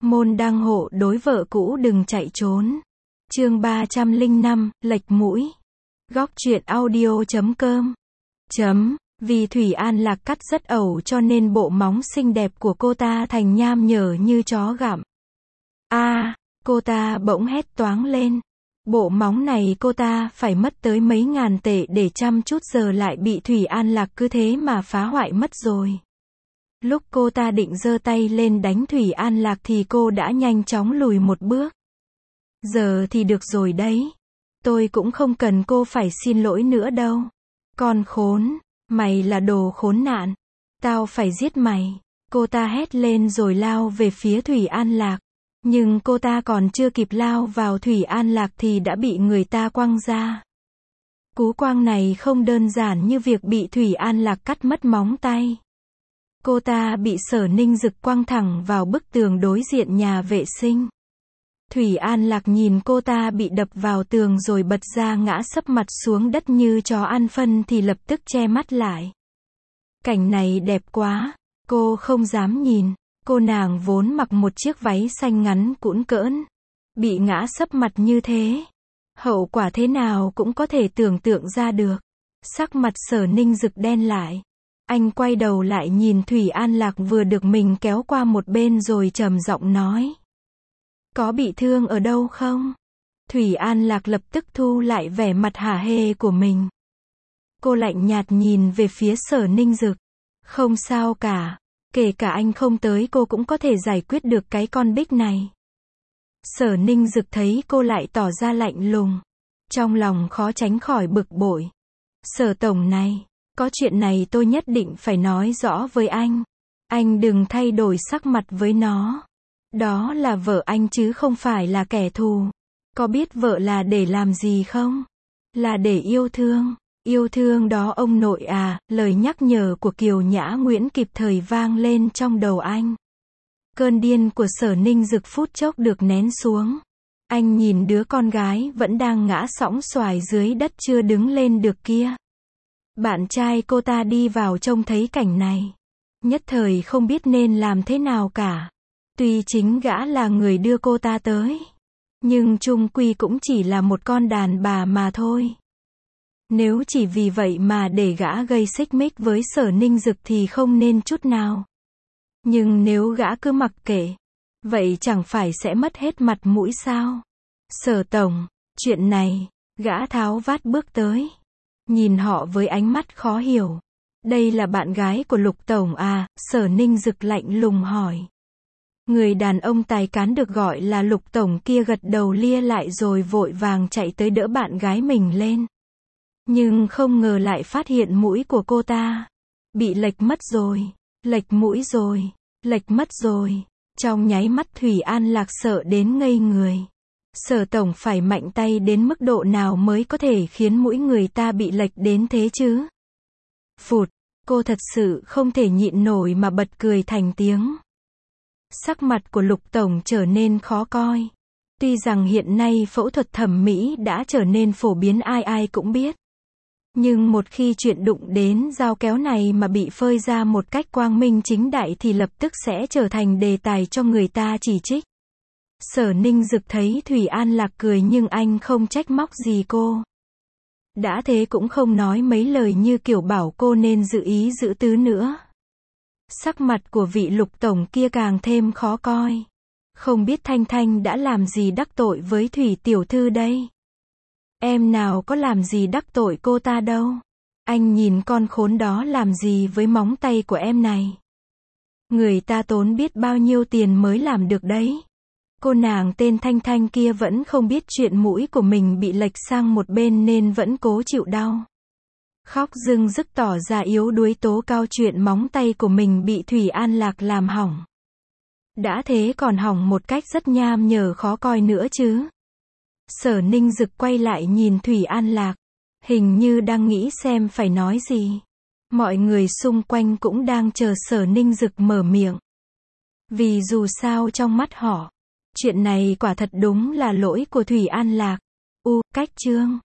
Môn đăng hộ đối vợ cũ đừng chạy trốn. Chương 305, lệch mũi. Góc truyện audio.com. Vì Thủy An Lạc cắt rất ẩu cho nên bộ móng xinh đẹp của cô ta thành nham nhở như chó gặm. Cô ta bỗng hét toáng lên. Bộ móng này cô ta phải mất tới mấy ngàn tệ để chăm chút, giờ lại bị Thủy An Lạc cứ thế mà phá hoại mất rồi. Lúc cô ta định giơ tay lên đánh Thủy An Lạc thì cô đã nhanh chóng lùi một bước. Giờ thì được rồi đấy. Tôi cũng không cần cô phải xin lỗi nữa đâu. Con khốn, mày là đồ khốn nạn. Tao phải giết mày. Cô ta hét lên rồi lao về phía Thủy An Lạc. Nhưng cô ta còn chưa kịp lao vào Thủy An Lạc thì đã bị người ta quăng ra. Cú quăng này không đơn giản như việc bị Thủy An Lạc cắt mất móng tay. Cô ta bị Sở Ninh Dực quăng thẳng vào bức tường đối diện nhà vệ sinh. Thủy An Lạc nhìn cô ta bị đập vào tường rồi bật ra ngã sấp mặt xuống đất như chó ăn phân thì lập tức che mắt lại. Cảnh này đẹp quá, cô không dám nhìn. Cô nàng vốn mặc một chiếc váy xanh ngắn cũn cỡn, bị ngã sấp mặt như thế, hậu quả thế nào cũng có thể tưởng tượng ra được. Sắc mặt Sở Ninh Dực đen lại. Anh quay đầu lại nhìn Thủy An Lạc vừa được mình kéo qua một bên rồi trầm giọng nói. Có bị thương ở đâu không? Thủy An Lạc lập tức thu lại vẻ mặt hả hê của mình. Cô lạnh nhạt nhìn về phía Sở Ninh Dực. Không sao cả. Kể cả anh không tới cô cũng có thể giải quyết được cái con Bích này. Sở Ninh Dực thấy cô lại tỏ ra lạnh lùng. Trong lòng khó tránh khỏi bực bội. Sở tổng này, có chuyện này tôi nhất định phải nói rõ với anh. Anh đừng thay đổi sắc mặt với nó. Đó là vợ anh chứ không phải là kẻ thù. Có biết vợ là để làm gì không? Là để yêu thương. Yêu thương đó ông nội à, lời nhắc nhở của Kiều Nhã Nguyễn kịp thời vang lên trong đầu anh. Cơn điên của Sở Ninh Dực phút chốc được nén xuống. Anh nhìn đứa con gái vẫn đang ngã sõng soài dưới đất chưa đứng lên được kia. Bạn trai cô ta đi vào trông thấy cảnh này. Nhất thời không biết nên làm thế nào cả. Tuy chính gã là người đưa cô ta tới. Nhưng chung quy cũng chỉ là một con đàn bà mà thôi. Nếu chỉ vì vậy mà để gã gây xích mích với Sở Ninh Dực thì không nên chút nào. Nhưng nếu gã cứ mặc kệ, vậy chẳng phải sẽ mất hết mặt mũi sao? Sở tổng, chuyện này, gã tháo vát bước tới. Nhìn họ với ánh mắt khó hiểu. Đây là bạn gái của Lục tổng à? Sở Ninh Dực lạnh lùng hỏi. Người đàn ông tài cán được gọi là Lục tổng kia gật đầu lia lại rồi vội vàng chạy tới đỡ bạn gái mình lên. Nhưng không ngờ lại phát hiện mũi của cô ta bị lệch mất rồi, lệch mũi rồi, lệch mất rồi. Trong nháy mắt Thủy An Lạc sợ đến ngây người. Sở tổng phải mạnh tay đến mức độ nào mới có thể khiến mũi người ta bị lệch đến thế chứ? Phụt, cô thật sự không thể nhịn nổi mà bật cười thành tiếng. Sắc mặt của Lục tổng trở nên khó coi. Tuy rằng hiện nay phẫu thuật thẩm mỹ đã trở nên phổ biến ai ai cũng biết. Nhưng một khi chuyện đụng đến dao kéo này mà bị phơi ra một cách quang minh chính đại thì lập tức sẽ trở thành đề tài cho người ta chỉ trích. Sở Ninh Dực thấy Thủy An Lạc cười nhưng anh không trách móc gì cô. Đã thế cũng không nói mấy lời như kiểu bảo cô nên giữ ý giữ tứ nữa. Sắc mặt của vị Lục tổng kia càng thêm khó coi. Không biết Thanh Thanh đã làm gì đắc tội với Thủy tiểu thư đây? Em nào có làm gì đắc tội cô ta đâu. Anh nhìn con khốn đó làm gì với móng tay của em này. Người ta tốn biết bao nhiêu tiền mới làm được đấy. Cô nàng tên Thanh Thanh kia vẫn không biết chuyện mũi của mình bị lệch sang một bên nên vẫn cố chịu đau. Khóc rưng rức tỏ ra yếu đuối tố cao chuyện móng tay của mình bị Thủy An Lạc làm hỏng. Đã thế còn hỏng một cách rất nham nhở khó coi nữa chứ. Sở Ninh Dực quay lại nhìn Thủy An Lạc. Hình như đang nghĩ xem phải nói gì. Mọi người xung quanh cũng đang chờ Sở Ninh Dực mở miệng. Vì dù sao trong mắt họ, chuyện này quả thật đúng là lỗi của Thủy An Lạc. Cách chương